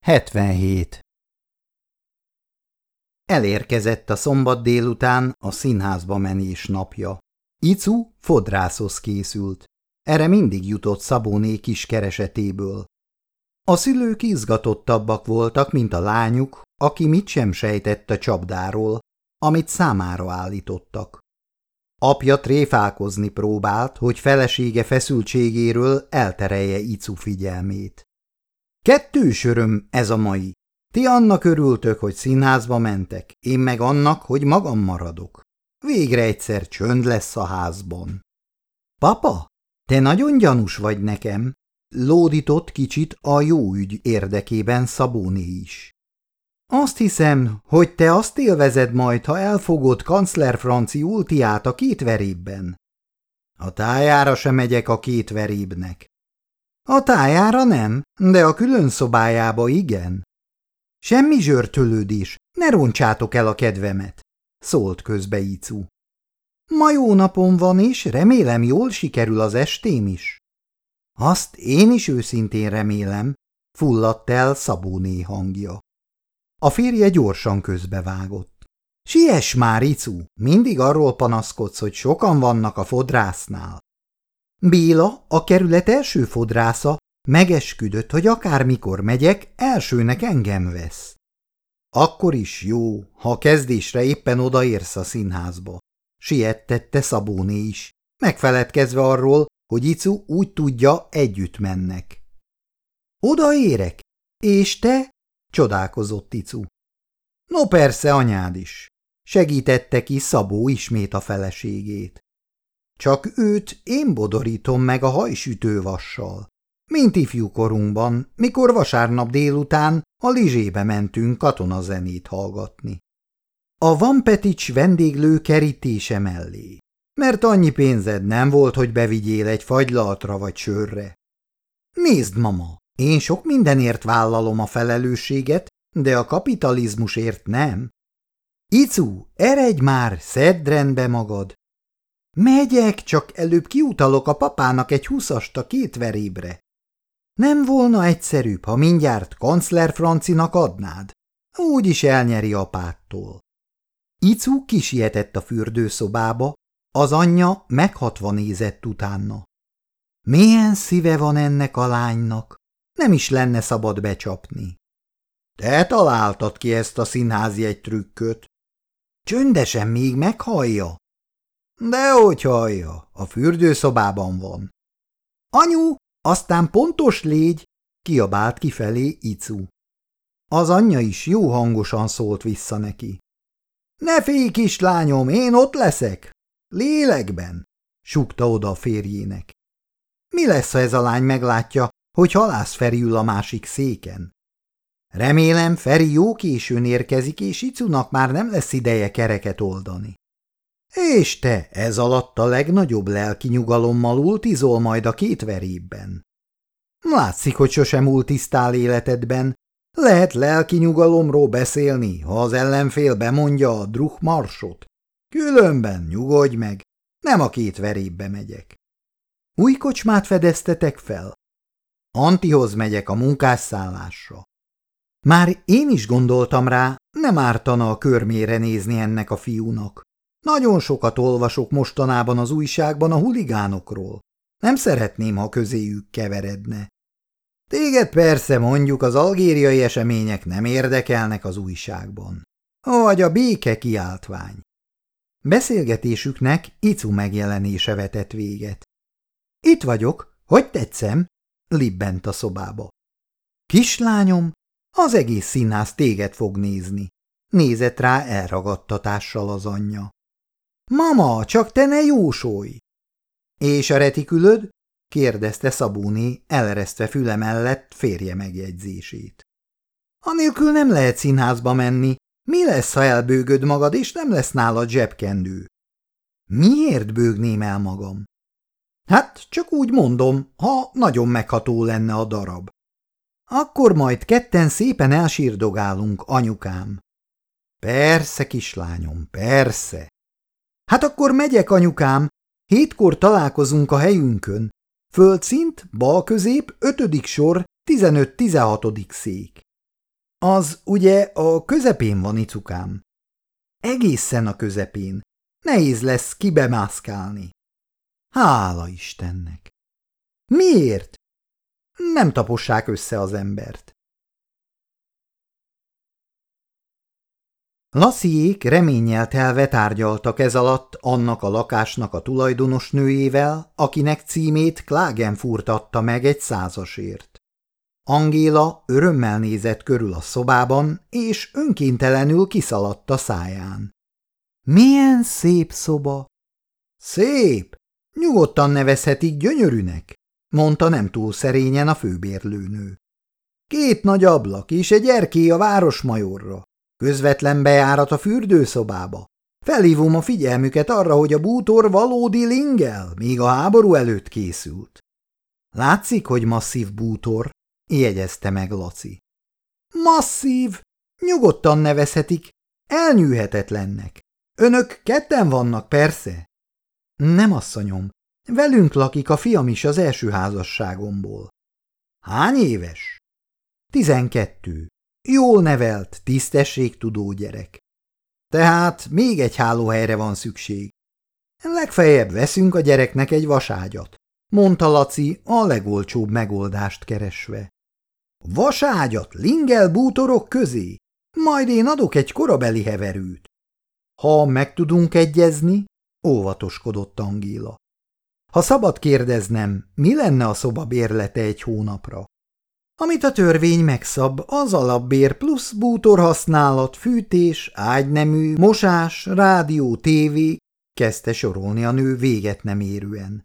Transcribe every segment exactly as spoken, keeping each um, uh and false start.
hetvenhét. Elérkezett a szombat délután a színházba menés napja. Icu fodrászhoz készült. Erre mindig jutott Szabóné kis keresetéből. A szülők izgatottabbak voltak, mint a lányuk, aki mit sem sejtett a csapdáról, amit számára állítottak. Apja tréfálkozni próbált, hogy felesége feszültségéről elterelje Icu figyelmét. Kettős öröm ez a mai. Ti annak örültök, hogy színházba mentek, én meg annak, hogy magam maradok. Végre egyszer csönd lesz a házban. Papa, te nagyon gyanús vagy nekem, lódított kicsit a jó ügy érdekében Szabóné is. Azt hiszem, hogy te azt élvezed majd, ha elfogod kancler Franci ultiát a két verébben. A tájára sem megyek a két verébnek. A tájára nem, de a külön szobájába igen. Semmi zsörtölődés, ne roncsátok el a kedvemet, szólt közbe Icu. Ma jó napom van, és remélem jól sikerül az estém is. Azt én is őszintén remélem, fulladt el Szabóné hangja. A férje gyorsan közbevágott. Siess már, Icu, mindig arról panaszkodsz, hogy sokan vannak a fodrásznál. Béla, a kerület első fodrásza, megesküdött, hogy akármikor megyek, elsőnek engem vesz. Akkor is jó, ha kezdésre éppen odaérsz a színházba, siettette Szabóné is, megfeledkezve arról, hogy Icu úgy tudja, együtt mennek. Odaérek? És te? Csodálkozott Icu. No persze, anyád is, segítette ki Szabó ismét a feleségét. Csak őt én bodorítom meg a hajsütővassal, mint ifjúkorunkban, mikor vasárnap délután a Lizsébe mentünk katonazenét hallgatni. A Vampetics vendéglő kerítése mellé, mert annyi pénzed nem volt, hogy bevigyél egy fagylaltra vagy sörre. Nézd, mama, én sok mindenért vállalom a felelősséget, de a kapitalizmusért nem. Icu, eredj már, szedd rendbe magad. Megyek, csak előbb kiutalok a papának egy húszast a két verébre. Nem volna egyszerűbb, ha mindjárt kancler Francinak adnád? Úgyis elnyeri apától. Icu kisietett a fürdőszobába, az anyja meghatva nézett utána. Milyen szíve van ennek a lánynak, nem is lenne szabad becsapni. Te találtad ki ezt a színházi egy trükköt. Csöndesen még meghallja. Dehogy hallja, a fürdőszobában van. Anyu, aztán pontos légy, kiabált kifelé Icu. Az anyja is jó hangosan szólt vissza neki. Ne félj, kislányom, én ott leszek. Lélekben, súgta oda a férjének. Mi lesz, ha ez a lány meglátja, hogy Halász Feri ül a másik széken? Remélem, Feri jó későn érkezik, és Icunak már nem lesz ideje kereket oldani. És te ez alatt a legnagyobb lelki nyugalommal ultizol majd a két verébben. Látszik, hogy sosem ultisztál életedben. Lehet lelki nyugalomról beszélni, ha az ellenfél bemondja a druchmarsot. Különben nyugodj meg, nem a két verébbe megyek. Új kocsmát fedeztetek fel? Antihoz megyek a munkásszállásra. Már én is gondoltam rá, nem ártana a körmére nézni ennek a fiúnak. Nagyon sokat olvasok mostanában az újságban a huligánokról. Nem szeretném, ha közéjük keveredne. Téged persze mondjuk az algériai események nem érdekelnek az újságban. Vagy a béke kiáltvány. Beszélgetésüknek Icu megjelenése vetett véget. Itt vagyok, hogy tetszem? Libbent a szobába. Kislányom, az egész színház téged fog nézni. Nézett rá elragadtatással az anyja. Mama, csak te ne jósolj! És a retikülöd? Kérdezte Szabóné, eleresztve füle mellett férje megjegyzését. Anélkül nem lehet színházba menni. Mi lesz, ha elbőgöd magad, és nem lesz nálad zsebkendő? Miért bőgném el magam? Hát, csak úgy mondom, ha nagyon megható lenne a darab. Akkor majd ketten szépen elsírdogálunk, anyukám. Persze, kislányom, persze. Hát akkor megyek, anyukám. Hétkor találkozunk a helyünkön. Földszint, bal közép, ötödik sor, tizenöt-tizenhatodik szék. Az ugye a közepén van, icukám. Egészen a közepén. Nehéz lesz kibemászkálni. Hála Istennek! Miért? Nem tapossák össze az embert. Laciék reménnyel telve tárgyaltak ez alatt annak a lakásnak a tulajdonos nőjével, akinek címét Klagenfurt adta meg egy százasért. Angéla örömmel nézett körül a szobában, és önkéntelenül kiszaladt a száján. Milyen szép szoba! Szép! Nyugodtan nevezhetik gyönyörűnek, mondta nem túl szerényen a főbérlőnő. Két nagy ablak és egy erkély a városmajorra. Közvetlen bejárat a fürdőszobába. Felhívom a figyelmüket arra, hogy a bútor valódi lingel, még a háború előtt készült. Látszik, hogy masszív bútor, jegyezte meg Laci. Masszív! Nyugodtan nevezhetik, elnyűhetetlennek. Önök ketten vannak, persze? Nem, asszonyom. Velünk lakik a fiam is az első házasságomból. Hány éves? Tizenkettő. Jól nevelt, tisztességtudó gyerek. Tehát még egy hálóhelyre van szükség. Legfeljebb veszünk a gyereknek egy vaságyat, mondta Laci a legolcsóbb megoldást keresve. Vaságyat lingel bútorok közé? Majd én adok egy korabeli heverőt. Ha meg tudunk egyezni, óvatoskodott Angéla. Ha szabad kérdeznem, mi lenne a szoba bérlete egy hónapra? Amit a törvény megszab, az alapbér plusz bútorhasználat, fűtés, ágynemű, mosás, rádió, tévé, kezdte sorolni a nő véget nem érően.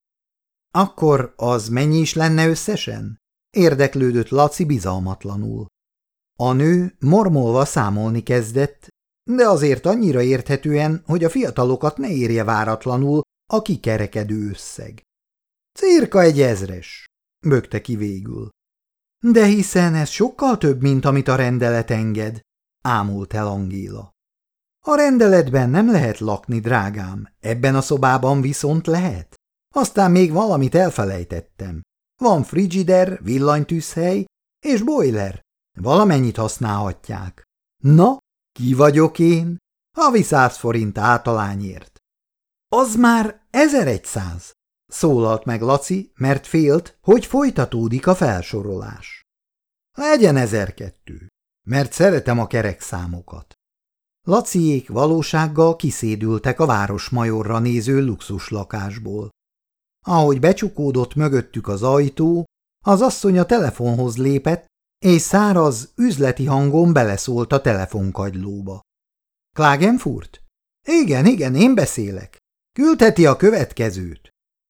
Akkor az mennyi is lenne összesen? Érdeklődött Laci bizalmatlanul. A nő mormolva számolni kezdett, de azért annyira érthetően, hogy a fiatalokat ne érje váratlanul a kikerekedő összeg. Cirka egy ezres, bökte ki végül. De hiszen ez sokkal több, mint amit a rendelet enged, ámult el Angéla. A rendeletben nem lehet lakni, drágám, ebben a szobában viszont lehet. Aztán még valamit elfelejtettem. Van frigider, villanytűzhely és boiler. Valamennyit használhatják. Na, ki vagyok én? Havi száz forint általányért. Az már ezeregyszáz, szólalt meg Laci, mert félt, hogy folytatódik a felsorolás. Legyen ezerkettő, mert szeretem a kerek számokat. Laciék valósággal kiszédültek a városmajorra néző luxus lakásból. Ahogy becsukódott mögöttük az ajtó, az asszony a telefonhoz lépett, és száraz, üzleti hangon beleszólt a telefonkagylóba. Klagenfurt? Igen, igen, én beszélek. Küldheti a következőt.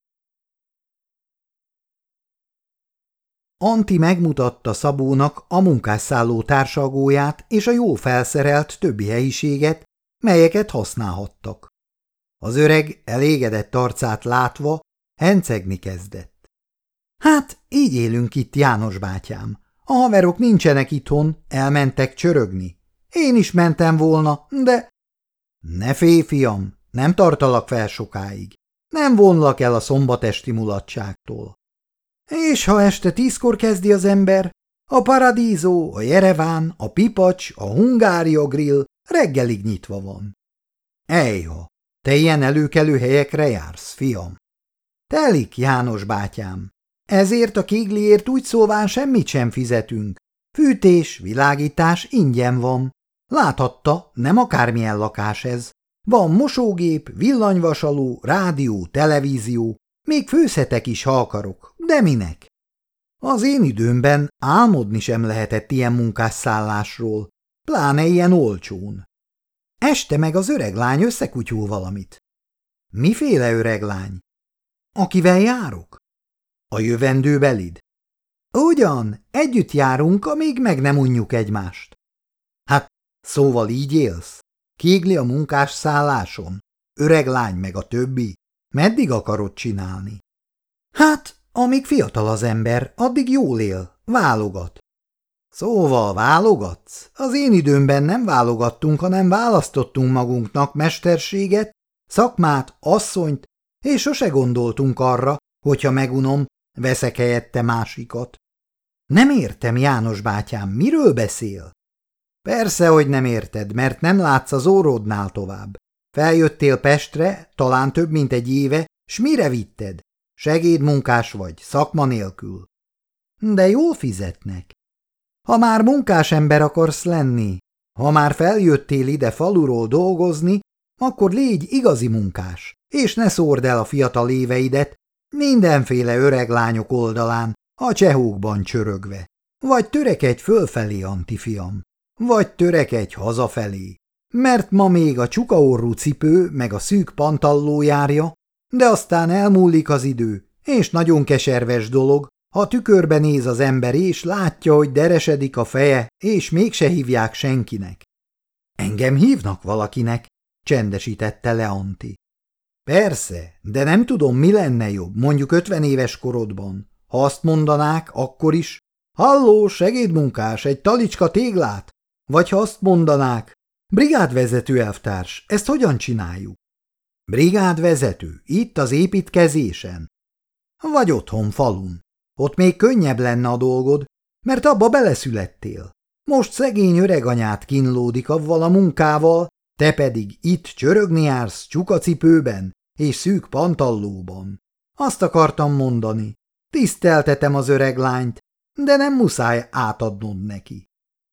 Anti megmutatta Szabónak a munkásszálló társalgóját és a jól felszerelt többi helyiséget, melyeket használhattak. Az öreg elégedett arcát látva hencegni kezdett. Hát, így élünk itt, János bátyám. A haverok nincsenek itthon, elmentek csörögni. Én is mentem volna, de... Ne félj, fiam, nem tartalak fel sokáig. Nem vonlak el a szombatesti mulatságtól. És ha este tízkor kezdi az ember, a Paradízó, a Jereván, a Pipacs, a Hungária Grill reggelig nyitva van. Ejha, te ilyen előkelő helyekre jársz, fiam. Telik, János bátyám. Ezért a kégliért úgy szóván semmit sem fizetünk. Fűtés, világítás ingyen van. Láthatta, nem akármilyen lakás ez. Van mosógép, villanyvasaló, rádió, televízió, még főzhetek is, ha akarok, de minek? Az én időmben álmodni sem lehetett ilyen munkásszállásról, pláne ilyen olcsón. Este meg az öreg lány összekutyul valamit. Miféle öreg lány? Akivel járok? A jövendőbelid? Ugyan, együtt járunk, amíg meg nem unjuk egymást. Hát, szóval így élsz? Kégli a munkásszálláson? Öreg lány meg a többi? Meddig akarod csinálni? Hát, amíg fiatal az ember, addig jól él, válogat. Szóval válogatsz? Az én időmben nem válogattunk, hanem választottunk magunknak mesterséget, szakmát, asszonyt, és sose gondoltunk arra, hogyha megunom, veszek helyette másikat. Nem értem, János bátyám, miről beszél? Persze, hogy nem érted, mert nem látsz az órodnál tovább. Feljöttél Pestre, talán több mint egy éve, s mire vitted? Segédmunkás vagy, szakma nélkül. De jól fizetnek. Ha már munkás ember akarsz lenni, ha már feljöttél ide faluról dolgozni, akkor légy igazi munkás, és ne szórd el a fiatal éveidet mindenféle öreg lányok oldalán, a csehókban csörögve. Vagy törekedj fölfelé, antifiam, vagy törekedj hazafelé, mert ma még a csukaorrú cipő meg a szűk pantalló járja, de aztán elmúlik az idő, és nagyon keserves dolog, ha tükörbe néz az ember és látja, hogy deresedik a feje, és mégse hívják senkinek. Engem hívnak valakinek, csendesítette le Anti. Persze, de nem tudom, mi lenne jobb, mondjuk ötven éves korodban. Ha azt mondanák, akkor is, halló, segédmunkás, egy talicska téglát? Vagy ha azt mondanák, brigádvezető elvtárs, ezt hogyan csináljuk? Brigádvezető, itt az építkezésen? Vagy otthon falun. Ott még könnyebb lenne a dolgod, mert abba beleszülettél. Most szegény öreganyát kínlódik avval a munkával, te pedig itt csörögni jársz csukacipőben és szűk pantallóban. Azt akartam mondani, tiszteltetem az öreg lányt, de nem muszáj átadnod neki.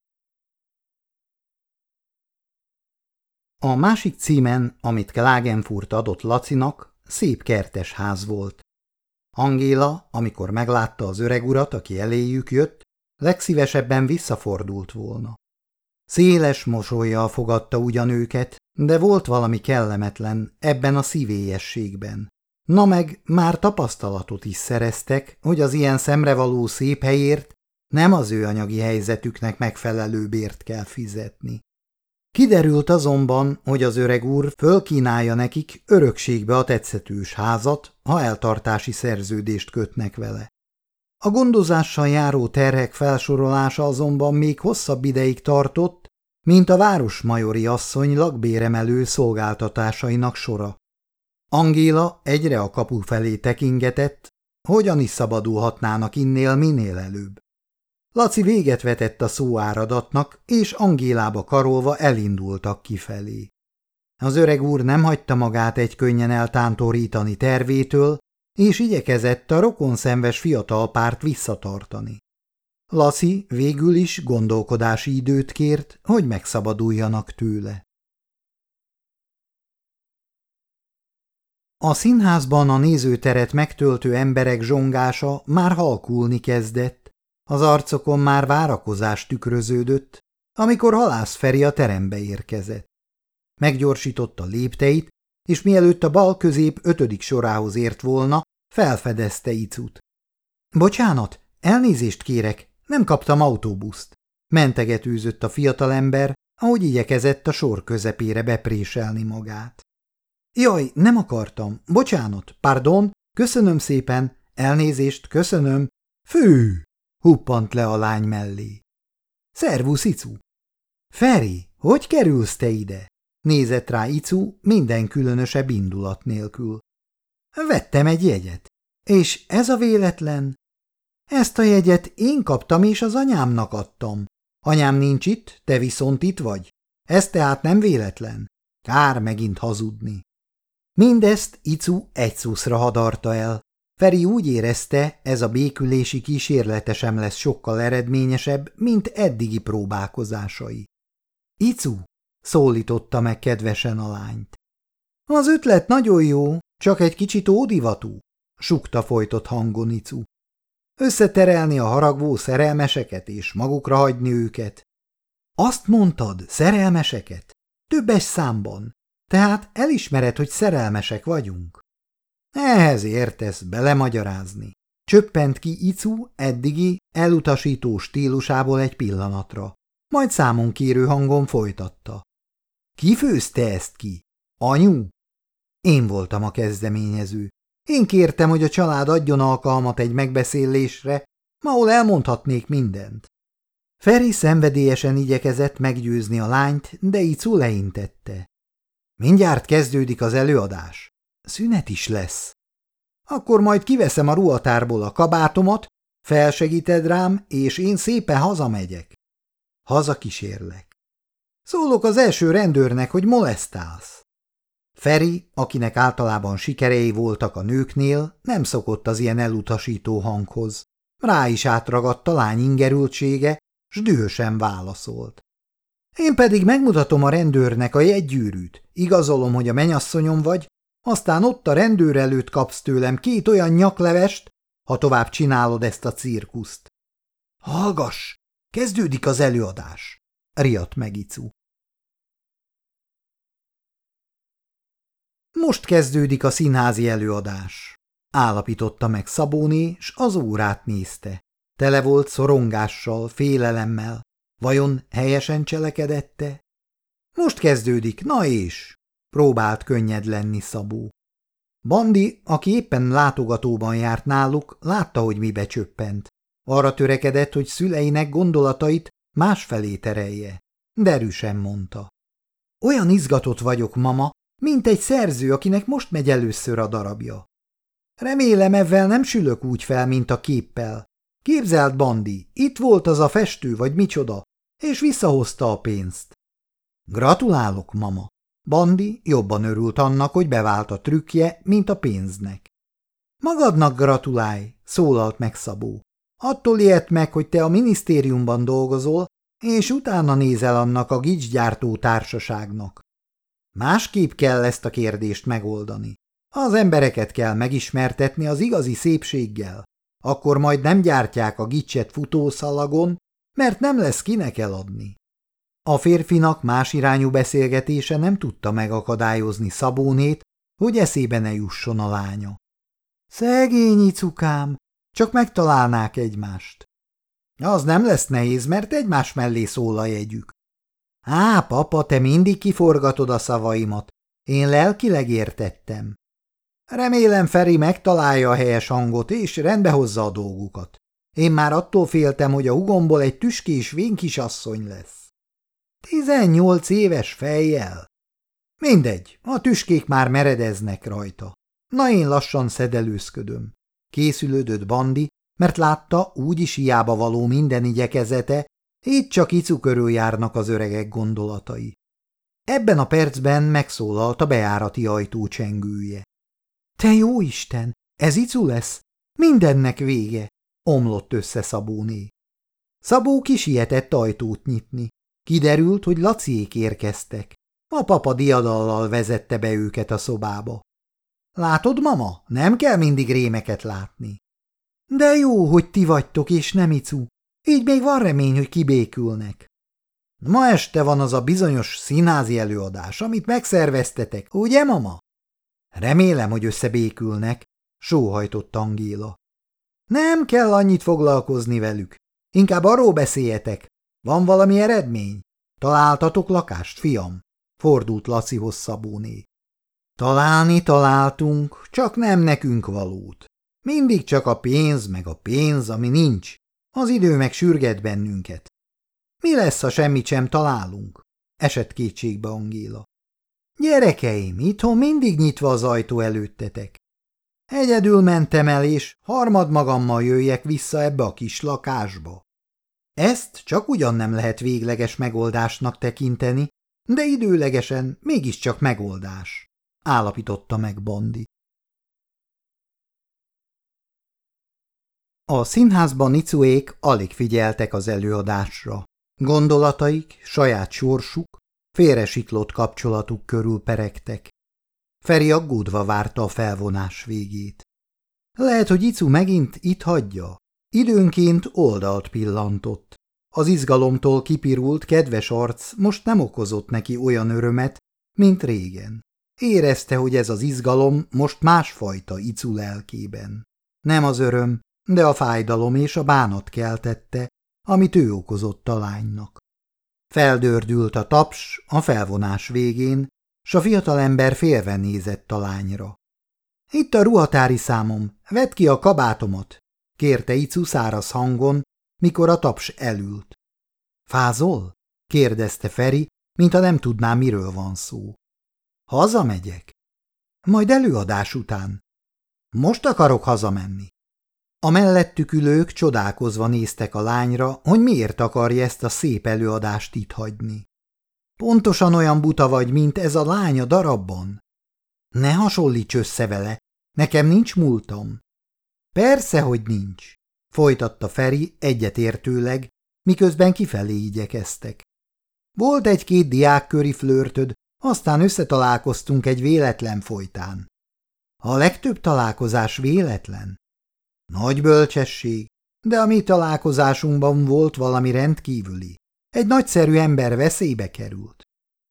A másik címen, amit Klagenfurt adott Lacinak, szép kertes ház volt. Angéla, amikor meglátta az öreg urat, aki eléjük jött, legszívesebben visszafordult volna. Széles mosollyal fogadta ugyan őket, de volt valami kellemetlen ebben a szívélyességben. Na meg már tapasztalatot is szereztek, hogy az ilyen szemrevaló szép helyért nem az ő anyagi helyzetüknek megfelelő bért kell fizetni. Kiderült azonban, hogy az öreg úr fölkínálja nekik örökségbe a tetszetős házat, ha eltartási szerződést kötnek vele. A gondozással járó terhek felsorolása azonban még hosszabb ideig tartott, mint a városmajori asszony lakbéremelő szolgáltatásainak sora. Angéla egyre a kapu felé tekingetett, hogyan is szabadulhatnának innél minél előbb. Laci véget vetett a szóáradatnak, és Angélába karolva elindultak kifelé. Az öreg úr nem hagyta magát egy könnyen eltántorítani tervétől, és igyekezett a rokonszenves fiatal párt visszatartani. Laci végül is gondolkodási időt kért, hogy megszabaduljanak tőle. A színházban a nézőteret megtöltő emberek zsongása már halkulni kezdett, az arcokon már várakozás tükröződött, amikor Halász Feri a terembe érkezett. Meggyorsította lépteit, és mielőtt a bal közép ötödik sorához ért volna, felfedezte Icut. Bocsánat, elnézést kérek, nem kaptam autóbuszt. Mentegetőzött a fiatalember, ahogy igyekezett a sor közepére bepréselni magát. Jaj, nem akartam, bocsánat, pardon, köszönöm szépen, elnézést, köszönöm, fű! Huppant le a lány mellé. Szervusz, Icu! Feri, hogy kerülsz te ide? Nézett rá Icu minden különösebb indulat nélkül. Vettem egy jegyet. És ez a véletlen? Ezt a jegyet én kaptam és az anyámnak adtam. Anyám nincs itt, te viszont itt vagy. Ez tehát nem véletlen. Kár megint hazudni. Mindezt Icu egy szuszra hadarta el. Feri úgy érezte, ez a békülési kísérlete sem lesz sokkal eredményesebb, mint eddigi próbálkozásai. Icu, szólította meg kedvesen a lányt. Az ötlet nagyon jó, csak egy kicsit ódivatú, sukta folytott hangon Icu. Összeterelni a haragvó szerelmeseket és magukra hagyni őket. Azt mondtad, szerelmeseket? Többes számban. Tehát elismered, hogy szerelmesek vagyunk. Ehhez értesz belemagyarázni. Csöppent ki Icu eddigi elutasító stílusából egy pillanatra, majd számon kérő hangon folytatta. Ki főzte ezt ki? Anyu? Én voltam a kezdeményező. Én kértem, hogy a család adjon alkalmat egy megbeszélésre, ahol elmondhatnék mindent. Feri szenvedélyesen igyekezett meggyőzni a lányt, de Icu leintette. Mindjárt kezdődik az előadás. Szünet is lesz. Akkor majd kiveszem a ruhatárból a kabátomat, felsegíted rám, és én szépen hazamegyek. Hazakísérlek. Szólok az első rendőrnek, hogy molesztálsz. Feri, akinek általában sikerei voltak a nőknél, nem szokott az ilyen elutasító hanghoz. Rá is átragadt a lány ingerültsége, s dühösen válaszolt. Én pedig megmutatom a rendőrnek a jegygyűrűt, igazolom, hogy a menyasszonyom vagy, aztán ott a rendőr előtt kapsz tőlem két olyan nyaklevest, ha tovább csinálod ezt a cirkuszt. Hallgass, kezdődik az előadás, riadt meg Icu. Most kezdődik a színházi előadás, állapította meg Szabóné, s az órát nézte. Tele volt szorongással, félelemmel. Vajon helyesen cselekedette? Most kezdődik, na és? Próbált könnyed lenni Szabó. Bandi, aki éppen látogatóban járt náluk, látta, hogy mibe csöppent. Arra törekedett, hogy szüleinek gondolatait másfelé terelje. Derűsen mondta. Olyan izgatott vagyok, mama, mint egy szerző, akinek most megy először a darabja. Remélem, ezzel nem sülök úgy fel, mint a képpel. Képzeld, Bandi, itt volt az a festő, vagy micsoda, és visszahozta a pénzt. Gratulálok, mama. Bandi jobban örült annak, hogy bevált a trükkje, mint a pénznek. Magadnak gratulálj, szólalt meg Szabó. Attól ijedt meg, hogy te a minisztériumban dolgozol, és utána nézel annak a gicsgyártó társaságnak. Másképp kell ezt a kérdést megoldani. Az embereket kell megismertetni az igazi szépséggel. Akkor majd nem gyártják a gicset futószalagon, mert nem lesz kinek eladni. A férfinak más irányú beszélgetése nem tudta megakadályozni Szabónét, hogy eszébe ne jusson a lánya. Szegény Icukám, csak megtalálnák egymást. Az nem lesz nehéz, mert egymás mellé szól a jegyük. Á, papa, te mindig kiforgatod a szavaimat. Én lelkileg értettem. Remélem Feri megtalálja a helyes hangot, és rendbe hozza a dolgukat. Én már attól féltem, hogy a hugomból egy tüskés vénkisasszony lesz. Tizennyolc éves fejjel? Mindegy, a tüskék már meredeznek rajta. Na én lassan szedelőzködöm. Készülődött Bandi, mert látta, úgyis hiába való minden igyekezete, így csak Icu körül járnak az öregek gondolatai. Ebben a percben megszólalt a bejárati ajtó csengője. Te jó Isten, ez Icu lesz? Mindennek vége, omlott össze Szabóné. Szabó kisietett ajtót nyitni. Kiderült, hogy Laciék érkeztek. A papa diadallal vezette be őket a szobába. Látod, mama, nem kell mindig rémeket látni. De jó, hogy ti vagytok, és nem Icu. Így még van remény, hogy kibékülnek. Ma este van az a bizonyos színházi előadás, amit megszerveztetek, ugye, mama? Remélem, hogy összebékülnek, sóhajtott Angéla. Nem kell annyit foglalkozni velük. Inkább arról beszéljetek. Van valami eredmény? Találtatok lakást, fiam? Fordult Lacihoz Szabóné. Találni találtunk, csak nem nekünk valót. Mindig csak a pénz meg a pénz, ami nincs. Az idő meg sürget bennünket. Mi lesz, ha semmit sem találunk? Esett kétségbe Angéla. Gyerekeim, itthon mindig nyitva az ajtó előttetek. Egyedül mentem el, és harmad magammal jöjjek vissza ebbe a kis lakásba. Ezt csak ugyan nem lehet végleges megoldásnak tekinteni, de időlegesen mégiscsak megoldás, állapította meg Bandi. A színházban Icuék alig figyeltek az előadásra. Gondolataik, saját sorsuk, félresiklott kapcsolatuk körül peregtek. Feri aggódva várta a felvonás végét. Lehet, hogy Icu megint itt hagyja. Időnként oldalt pillantott. Az izgalomtól kipirult, kedves arc most nem okozott neki olyan örömet, mint régen. Érezte, hogy ez az izgalom most másfajta Icu lelkében. Nem az öröm, de a fájdalom és a bánat keltette, amit ő okozott a lánynak. Feldördült a taps a felvonás végén, s a fiatalember félve nézett a lányra. Itt a ruhatári számom, vedd ki a kabátomat, kérte Icu száraz hangon, mikor a taps elült. Fázol? kérdezte Feri, mintha nem tudná, miről van szó. Hazamegyek? Majd előadás után. Most akarok hazamenni. A mellettük ülők csodálkozva néztek a lányra, hogy miért akarja ezt a szép előadást itt hagyni. Pontosan olyan buta vagy, mint ez a lány a darabban. Ne hasonlíts össze vele, nekem nincs múltam. Persze, hogy nincs, folytatta Feri egyetértőleg, miközben kifelé igyekeztek. Volt egy-két diákköri flörtöd, aztán összetalálkoztunk egy véletlen folytán. A legtöbb találkozás véletlen. Nagy bölcsesség, de a mi találkozásunkban volt valami rendkívüli. Egy nagyszerű ember veszélybe került.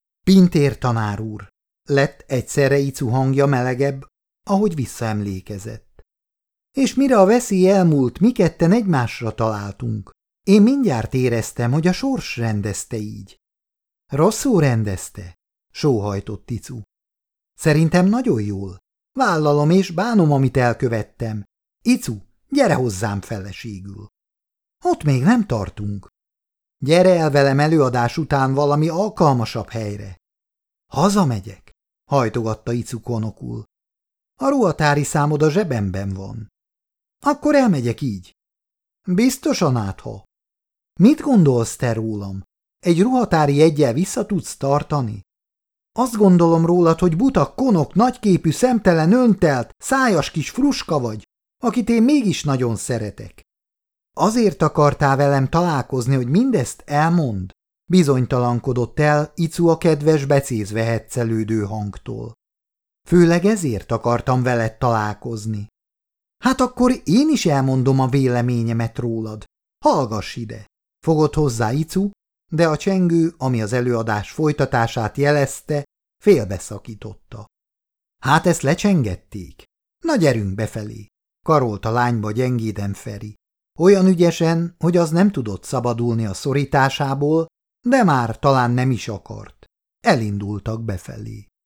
Pintér tanár úr, lett egyszerre Icu hangja melegebb, ahogy visszaemlékezett. És mire a veszély elmúlt, mi ketten egymásra találtunk. Én mindjárt éreztem, hogy a sors rendezte így. Rosszul rendezte, sóhajtott Icu. Szerintem nagyon jól. Vállalom és bánom, amit elkövettem. Icu, gyere hozzám feleségül. Ott még nem tartunk. Gyere el velem előadás után valami alkalmasabb helyre. Hazamegyek, hajtogatta Icu konokul. A ruhatári számod a zsebemben van. Akkor elmegyek így. Biztosan átha. Mit gondolsz te rólam? Egy ruhatári jeggyel vissza tudsz tartani? Azt gondolom rólad, hogy buta, konok, nagyképű, szemtelen, öntelt, szájas kis fruska vagy, akit én mégis nagyon szeretek. Azért akartál velem találkozni, hogy mindezt elmond? Bizonytalankodott el Icu a kedves becézve heccelődő hangtól. Főleg ezért akartam veled találkozni. Hát akkor én is elmondom a véleményemet rólad. Hallgass ide! Fogott hozzá Icu, de a csengő, ami az előadás folytatását jelezte, félbeszakította. Hát ezt lecsengették? Na gyerünk befelé! Karolt a lányba gyengéden Feri. Olyan ügyesen, hogy az nem tudott szabadulni a szorításából, de már talán nem is akart. Elindultak befelé.